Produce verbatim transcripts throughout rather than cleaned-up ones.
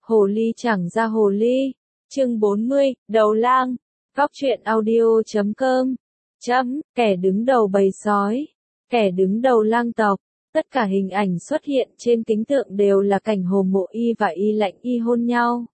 Hồ ly chẳng ra hồ ly. Chương bốn mươi, Đầu lang. Góc truyện audio chấm com. Chấm, kẻ đứng đầu bầy sói. Kẻ đứng đầu lang tộc. Tất cả hình ảnh xuất hiện trên kính tượng đều là cảnh Hồ Mộ Y và Y Lạnh Y hôn nhau.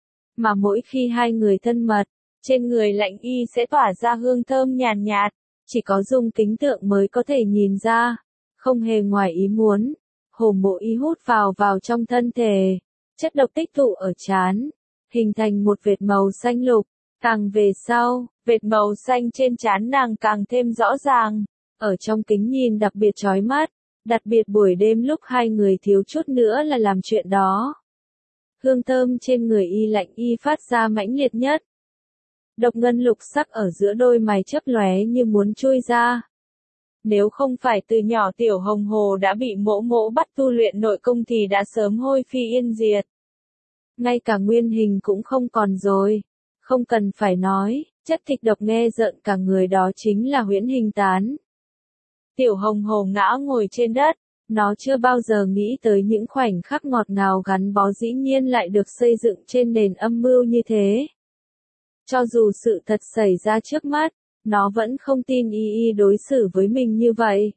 Mà mỗi khi hai người thân mật, trên người Lạnh Y sẽ tỏa ra hương thơm nhàn nhạt, chỉ có dùng kính tượng mới có thể nhìn ra. Không hề ngoài ý muốn, Hồ Mộ Y hút vào vào trong thân thể, chất độc tích tụ ở trán, hình thành một vệt màu xanh lục. Càng về sau, vệt màu xanh trên trán nàng càng thêm rõ ràng, ở trong kính nhìn đặc biệt chói mắt, đặc biệt buổi đêm lúc hai người thiếu chút nữa là làm chuyện đó. Hương thơm trên người Y Lạnh Y phát ra mãnh liệt nhất. Độc ngân lục sắc ở giữa đôi mày chớp lóe như muốn chui ra. Nếu không phải từ nhỏ Tiểu Hồng Hồ đã bị mỗ mỗ bắt tu luyện nội công thì đã sớm hôi phi yên diệt. Ngay cả nguyên hình cũng không còn rồi. Không cần phải nói, chất kịch độc nghe rợn cả người đó chính là Huyễn Hình Tán. Tiểu Hồng Hồ ngã ngồi trên đất, nó chưa bao giờ nghĩ tới những khoảnh khắc ngọt ngào gắn bó dĩ nhiên lại được xây dựng trên nền âm mưu như thế. Cho dù sự thật xảy ra trước mắt, nó vẫn không tin Y Y đối xử với mình như vậy.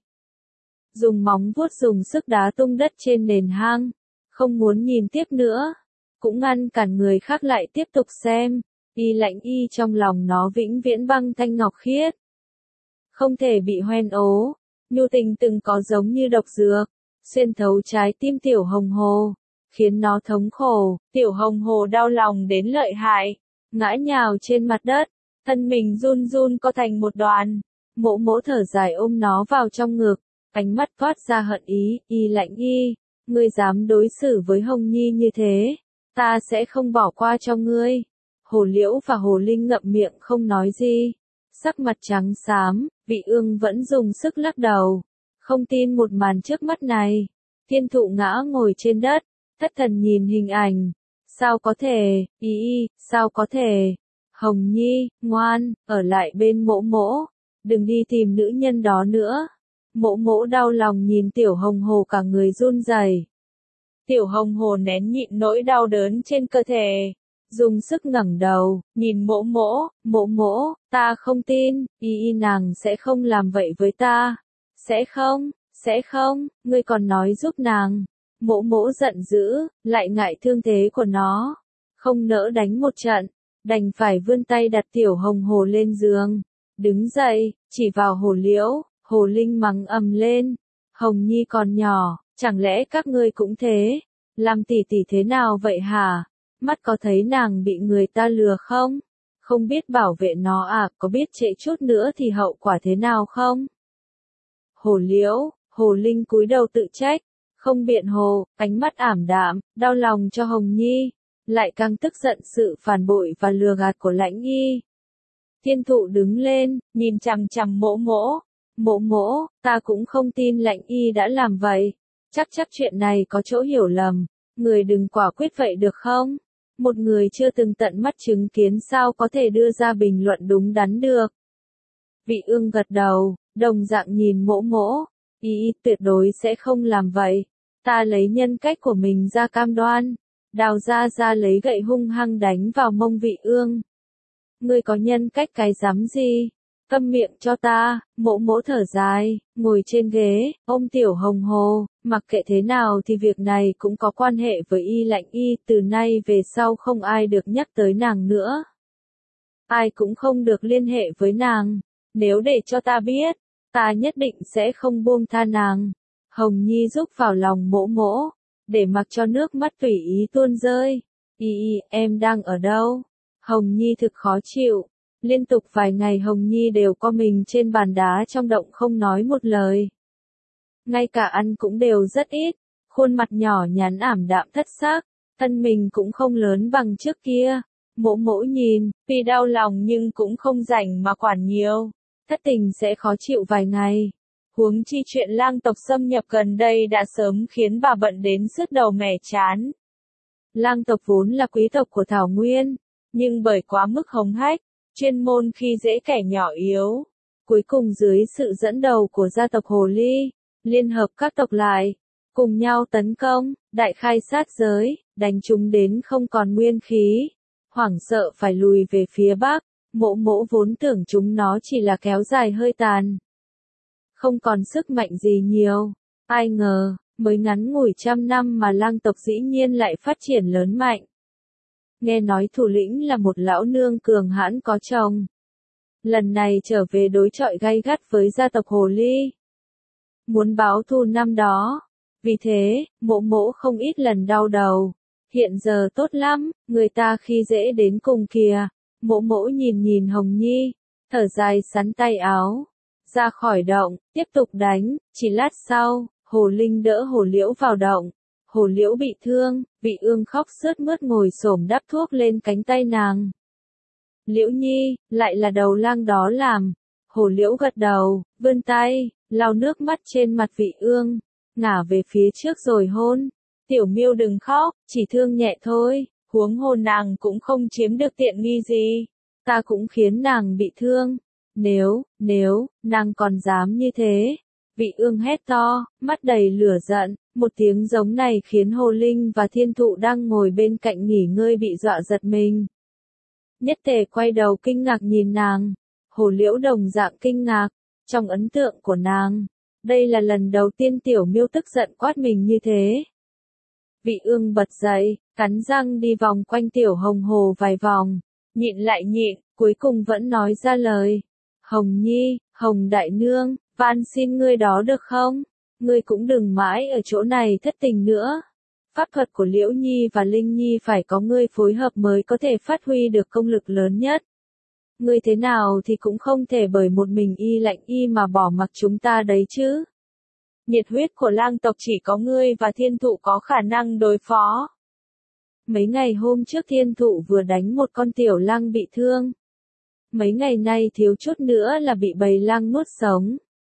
Dùng móng vuốt dùng sức đá tung đất trên nền hang, không muốn nhìn tiếp nữa, cũng ngăn cản người khác lại tiếp tục xem. Y Lạnh Y trong lòng nó vĩnh viễn băng thanh ngọc khiết. Không thể bị hoen ố, nhu tình từng có giống như độc dược, xuyên thấu trái tim Tiểu Hồng Hồ, khiến nó thống khổ. Tiểu Hồng Hồ đau lòng đến lợi hại, ngã nhào trên mặt đất, thân mình run run co thành một đoàn. Mỗ mỗ thở dài ôm nó vào trong ngực, ánh mắt toát ra hận ý. Y Lạnh Y, ngươi dám đối xử với Hồng Nhi như thế, ta sẽ không bỏ qua cho ngươi. Hồ Liễu và Hồ Linh ngậm miệng không nói gì, sắc mặt trắng xám. Vị Ương vẫn dùng sức lắc đầu, không tin một màn trước mắt này. Thiên Thụ ngã ngồi trên đất, thất thần nhìn hình ảnh. Sao có thể, Y Y, sao có thể? Hồng Nhi, ngoan, ở lại bên mỗ mỗ, đừng đi tìm nữ nhân đó nữa. Mỗ mỗ đau lòng nhìn Tiểu Hồng Hồ cả người run rẩy. Tiểu Hồng Hồ nén nhịn nỗi đau đớn trên cơ thể, dùng sức ngẩng đầu, nhìn mỗ mỗ. Mỗ mỗ, ta không tin, Y Y nàng sẽ không làm vậy với ta. Sẽ không, sẽ không, ngươi còn nói giúp nàng. Mỗ mỗ giận dữ, lại ngại thương thế của nó, không nỡ đánh một trận, đành phải vươn tay đặt Tiểu Hồng Hồ lên giường. Đứng dậy, chỉ vào Hồ Liễu. Hồ Linh mắng ầm lên. Hồng Nhi còn nhỏ, chẳng lẽ các ngươi cũng thế? Làm tỷ tỷ thế nào vậy hả? Mắt có thấy nàng bị người ta lừa không? Không biết bảo vệ nó à, có biết trễ chút nữa thì hậu quả thế nào không? Hồ Liễu, Hồ Linh cúi đầu tự trách, không biện hồ, ánh mắt ảm đạm, đau lòng cho Hồng Nhi, lại càng tức giận sự phản bội và lừa gạt của Lạnh Y. Thiên Thụ đứng lên, nhìn chằm chằm mỗ mỗ. Mỗ mỗ, ta cũng không tin Lạnh Y đã làm vậy. Chắc chắc chuyện này có chỗ hiểu lầm, người đừng quả quyết vậy được không? Một người chưa từng tận mắt chứng kiến sao có thể đưa ra bình luận đúng đắn được. Vị Ương gật đầu, đồng dạng nhìn mỗ mỗ. Y tuyệt đối sẽ không làm vậy. Ta lấy nhân cách của mình ra cam đoan. Đào ra ra lấy gậy hung hăng đánh vào mông Vị Ương. Ngươi có nhân cách cái dám gì? Câm miệng cho ta. Mỗ mỗ thở dài, ngồi trên ghế, ôm Tiểu Hồng Hồ. Mặc kệ thế nào thì việc này cũng có quan hệ với Y Lạnh Y. Từ nay về sau không ai được nhắc tới nàng nữa. Ai cũng không được liên hệ với nàng. Nếu để cho ta biết, ta nhất định sẽ không buông tha nàng. Hồng Nhi rúc vào lòng mỗ mỗ, để mặc cho nước mắt tùy ý tuôn rơi. Y Y, em đang ở đâu? Hồng Nhi thực khó chịu. Liên tục vài ngày Hồng Nhi đều co mình trên bàn đá trong động không nói một lời. Ngay cả ăn cũng đều rất ít, khuôn mặt nhỏ nhắn ảm đạm thất xác, thân mình cũng không lớn bằng trước kia. Mỗ mỗ nhìn, tuy đau lòng nhưng cũng không rảnh mà quản nhiều. Thất tình sẽ khó chịu vài ngày. Huống chi chuyện lang tộc xâm nhập gần đây đã sớm khiến bà bận đến sứt đầu mẻ chán. Lang tộc vốn là quý tộc của Thảo Nguyên, nhưng bởi quá mức hống hách, chuyên môn khi dễ kẻ nhỏ yếu. Cuối cùng dưới sự dẫn đầu của gia tộc Hồ Ly, liên hợp các tộc lại, cùng nhau tấn công, đại khai sát giới, đánh chúng đến không còn nguyên khí, hoảng sợ phải lùi về phía bắc. Mộ Mộ vốn tưởng chúng nó chỉ là kéo dài hơi tàn, không còn sức mạnh gì nhiều, ai ngờ, mới ngắn ngủi trăm năm mà lang tộc dĩ nhiên lại phát triển lớn mạnh. Nghe nói thủ lĩnh là một lão nương cường hãn có chồng, lần này trở về đối chọi gay gắt với gia tộc Hồ Ly, muốn báo thù năm đó. Vì thế, Mộ Mộ không ít lần đau đầu. Hiện giờ tốt lắm, người ta khi dễ đến cùng kìa. Mộ Mộ nhìn nhìn Hồng Nhi, thở dài sắn tay áo, ra khỏi động, tiếp tục đánh. Chỉ lát sau, Hồ Linh đỡ Hồ Liễu vào động. Hồ Liễu bị thương, Vị Ương khóc sướt mướt ngồi xổm đắp thuốc lên cánh tay nàng. Liễu Nhi, lại là đầu lang đó làm. Hồ Liễu gật đầu, vươn tay, lau nước mắt trên mặt Vị Ương, ngả về phía trước rồi hôn. Tiểu Miêu đừng khóc, chỉ thương nhẹ thôi, huống hồ nàng cũng không chiếm được tiện nghi gì. Ta cũng khiến nàng bị thương. Nếu, nếu, nàng còn dám như thế. Vị Ương hét to, mắt đầy lửa giận, một tiếng giống này khiến Hồ Linh và Thiên Thụ đang ngồi bên cạnh nghỉ ngơi bị dọa giật mình. Nhất Tề quay đầu kinh ngạc nhìn nàng. Hồ Liễu đồng dạng kinh ngạc, trong ấn tượng của nàng, đây là lần đầu tiên Tiểu Miêu tức giận quát mình như thế. Vị Ương bật dậy, cắn răng đi vòng quanh Tiểu Hồng Hồ vài vòng, nhịn lại nhịn, cuối cùng vẫn nói ra lời. Hồng Nhi, Hồng Đại Nương, van xin ngươi đó được không? Ngươi cũng đừng mãi ở chỗ này thất tình nữa. Pháp thuật của Liễu Nhi và Linh Nhi phải có ngươi phối hợp mới có thể phát huy được công lực lớn nhất. Ngươi thế nào thì cũng không thể bởi một mình y lạnh y mà bỏ mặc chúng ta đấy chứ. Nhiệt huyết của lang tộc chỉ có ngươi và Thiên Thụ có khả năng đối phó. Mấy ngày hôm trước Thiên Thụ vừa đánh một con tiểu lang bị thương. Mấy ngày nay thiếu chút nữa là bị bầy lang nuốt sống.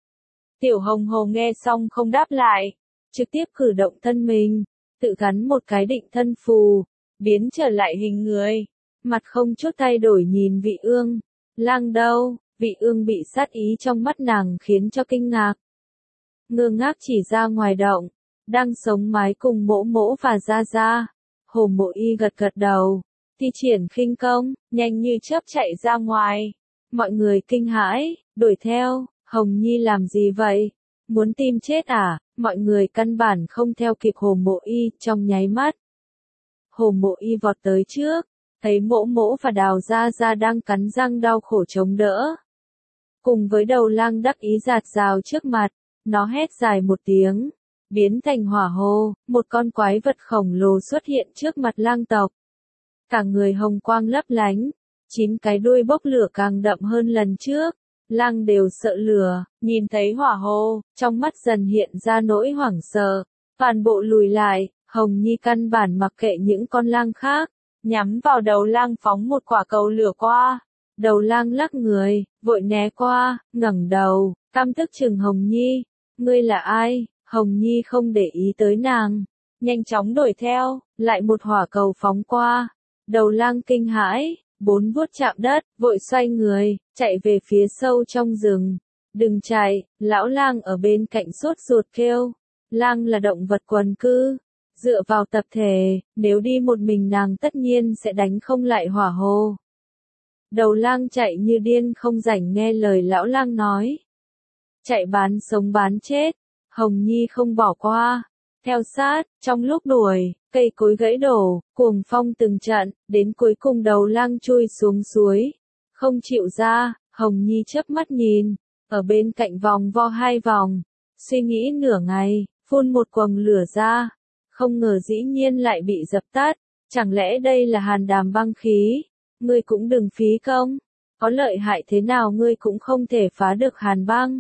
Tiểu Hồng Hồ nghe xong không đáp lại, trực tiếp cử động thân mình, tự gắn một cái định thân phù, biến trở lại hình người, mặt không chút thay đổi nhìn Vị Ương. Lang đâu? Vị Ương bị sát ý trong mắt nàng khiến cho kinh ngạc. Ngơ ngác chỉ ra ngoài động, đang sống mái cùng Mỗ Mỗ và Gia Gia. Hồ Mộ Y gật gật đầu, thi triển khinh công, nhanh như chớp chạy ra ngoài. Mọi người kinh hãi, đuổi theo. Hồng Nhi làm gì vậy? Muốn tìm chết à? Mọi người căn bản không theo kịp Hồ Mộ Y trong nháy mắt. Hồ Mộ Y vọt tới trước, thấy Mỗ Mỗ và Đào Gia Gia đang cắn răng đau khổ chống đỡ. Cùng với đầu lang đắc ý giạt rào trước mặt, nó hét dài một tiếng, biến thành hỏa hồ, một con quái vật khổng lồ xuất hiện trước mặt lang tộc. Cả người hồng quang lấp lánh, chín cái đuôi bốc lửa càng đậm hơn lần trước. Lang đều sợ lửa, nhìn thấy hỏa hồ, trong mắt dần hiện ra nỗi hoảng sợ, toàn bộ lùi lại. Hồng Nhi căn bản mặc kệ những con lang khác, nhắm vào đầu lang phóng một quả cầu lửa qua. Đầu lang lắc người, vội né qua, ngẩng đầu, căm tức chừng Hồng Nhi. Ngươi là ai? Hồng Nhi không để ý tới nàng, nhanh chóng đuổi theo, lại một hỏa cầu phóng qua. Đầu lang kinh hãi, bốn vuốt chạm đất, vội xoay người, chạy về phía sâu trong rừng. Đừng chạy, lão lang ở bên cạnh sốt ruột kêu. Lang là động vật quần cư, dựa vào tập thể, nếu đi một mình nàng tất nhiên sẽ đánh không lại hỏa hồ. Đầu lang chạy như điên không rảnh nghe lời lão lang nói. Chạy bán sống bán chết, Hồng Nhi không bỏ qua, theo sát, trong lúc đuổi, cây cối gãy đổ, cuồng phong từng trận, đến cuối cùng đầu lang chui xuống suối, không chịu ra. Hồng Nhi chớp mắt nhìn, ở bên cạnh vòng vo hai vòng, suy nghĩ nửa ngày, phun một quầng lửa ra, không ngờ dĩ nhiên lại bị dập tắt. Chẳng lẽ đây là hàn đàm băng khí? Ngươi cũng đừng phí công, có lợi hại thế nào ngươi cũng không thể phá được hàn băng.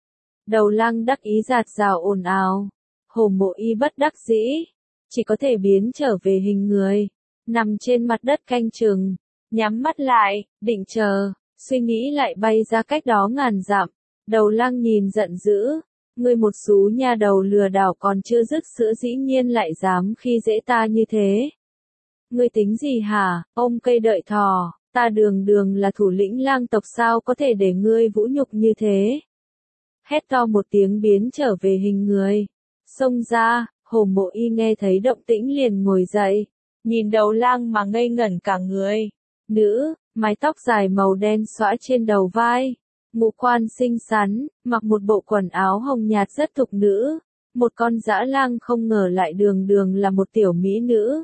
Đầu lang đắc ý giạt rào ồn ào. Hồ Mộ Y bất đắc dĩ, chỉ có thể biến trở về hình người, nằm trên mặt đất canh chừng, nhắm mắt lại, định chờ, suy nghĩ lại bay ra cách đó ngàn dặm. Đầu lang nhìn giận dữ, ngươi một xú nha đầu lừa đảo còn chưa dứt sữa dĩ nhiên lại dám khi dễ ta như thế. Ngươi tính gì hả, ôm cây đợi thỏ, ta đường đường là thủ lĩnh lang tộc sao có thể để ngươi vũ nhục như thế. Hét to một tiếng biến trở về hình người, xông ra, Hồ Mộ Y nghe thấy động tĩnh liền ngồi dậy, nhìn đầu lang mà ngây ngẩn cả người. Nữ, mái tóc dài màu đen xõa trên đầu vai, ngũ quan xinh xắn, mặc một bộ quần áo hồng nhạt rất thục nữ. Một con dã lang không ngờ lại đường đường là một tiểu mỹ nữ.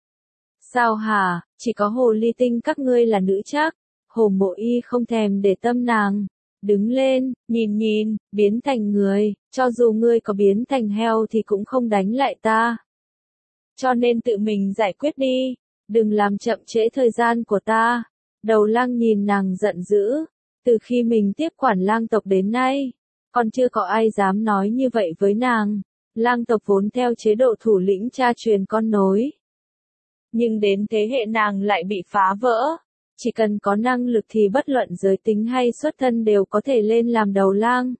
Sao hả, chỉ có hồ ly tinh các ngươi là nữ chắc? Hồ Mộ Y không thèm để tâm nàng. Đứng lên, nhìn nhìn, biến thành người, cho dù ngươi có biến thành heo thì cũng không đánh lại ta. Cho nên tự mình giải quyết đi, đừng làm chậm trễ thời gian của ta. Đầu lang nhìn nàng giận dữ, từ khi mình tiếp quản lang tộc đến nay, còn chưa có ai dám nói như vậy với nàng. Lang tộc vốn theo chế độ thủ lĩnh cha truyền con nối. Nhưng đến thế hệ nàng lại bị phá vỡ. Chỉ cần có năng lực thì bất luận giới tính hay xuất thân đều có thể lên làm đầu lang.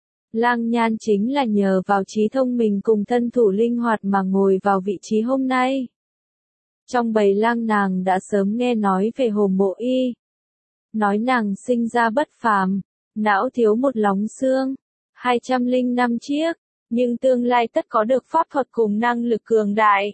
Lang Nhan chính là nhờ vào trí thông minh cùng thân thủ linh hoạt mà ngồi vào vị trí hôm nay. Trong bầy lang nàng đã sớm nghe nói về Hồ Mộ Y. Nói nàng sinh ra bất phàm, não thiếu một lóng xương, hai trăm lẻ năm chiếc, nhưng tương lai tất có được pháp thuật cùng năng lực cường đại.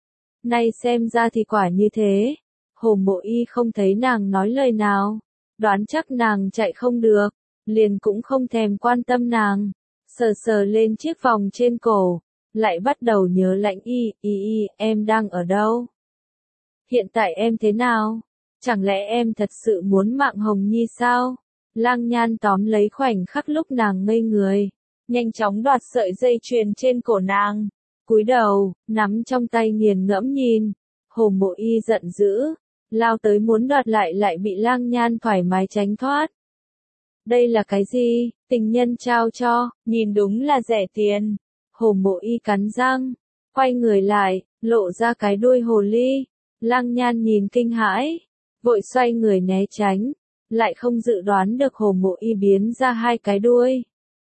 Nay xem ra thì quả như thế. Hồ Mộ Y không thấy nàng nói lời nào, đoán chắc nàng chạy không được, liền cũng không thèm quan tâm nàng, sờ sờ lên chiếc vòng trên cổ, lại bắt đầu nhớ Lãnh Y, Y Y, em đang ở đâu? Hiện tại em thế nào? Chẳng lẽ em thật sự muốn mạng Hồng Nhi sao? Lang Nhan tóm lấy khoảnh khắc lúc nàng ngây người, nhanh chóng đoạt sợi dây chuyền trên cổ nàng, cúi đầu, nắm trong tay nghiền ngẫm nhìn. Hồ Mộ Y giận dữ, lao tới muốn đoạt lại lại bị Lang Nhan thoải mái tránh thoát. Đây là cái gì? Tình nhân trao cho, nhìn đúng là rẻ tiền. Hồ Mộ Y cắn răng, quay người lại, lộ ra cái đuôi hồ ly. Lang Nhan nhìn kinh hãi, vội xoay người né tránh, lại không dự đoán được Hồ Mộ Y biến ra hai cái đuôi.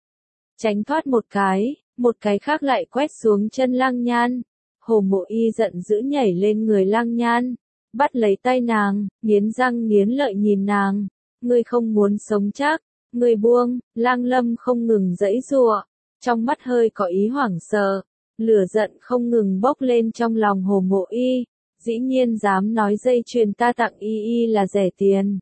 Tránh thoát một cái, một cái khác lại quét xuống chân Lang Nhan. Hồ Mộ Y giận dữ nhảy lên người Lang Nhan, bắt lấy tay nàng, nghiến răng nghiến lợi nhìn nàng. Ngươi không muốn sống chắc, ngươi buông. Lang Lâm không ngừng giãy giụa, trong mắt hơi có ý hoảng sợ, lửa giận không ngừng bốc lên trong lòng Hồ Mộ Y. Dĩ nhiên dám nói dây chuyền ta tặng Y Y là rẻ tiền.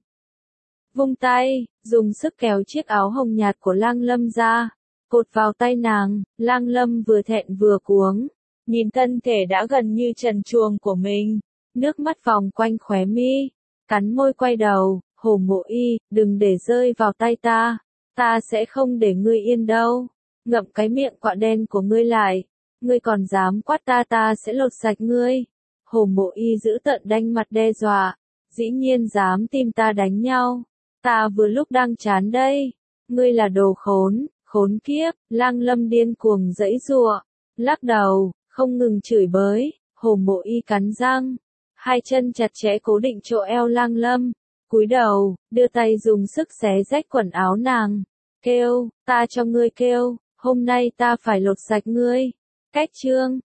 Vung tay, dùng sức kéo chiếc áo hồng nhạt của Lang Lâm ra, cột vào tay nàng. Lang Lâm vừa thẹn vừa cuống, nhìn thân thể đã gần như trần truồng của mình, nước mắt vòng quanh khóe mi, cắn môi quay đầu. Hồ Mộ Y, đừng để rơi vào tay ta, ta sẽ không để ngươi yên đâu. Ngậm cái miệng quạ đen của ngươi lại, ngươi còn dám quát ta ta sẽ lột sạch ngươi. Hồ Mộ Y giữ tợn đanh mặt đe dọa, dĩ nhiên dám tìm ta đánh nhau, ta vừa lúc đang chán đây, ngươi là đồ khốn, khốn kiếp. Lang Lâm điên cuồng giãy giụa, lắc đầu, không ngừng chửi bới. Hồ Mộ Y cắn răng, hai chân chặt chẽ cố định chỗ eo Lang Lâm, cúi đầu, đưa tay dùng sức xé rách quần áo nàng, kêu, ta cho ngươi kêu, hôm nay ta phải lột sạch ngươi. Cách chương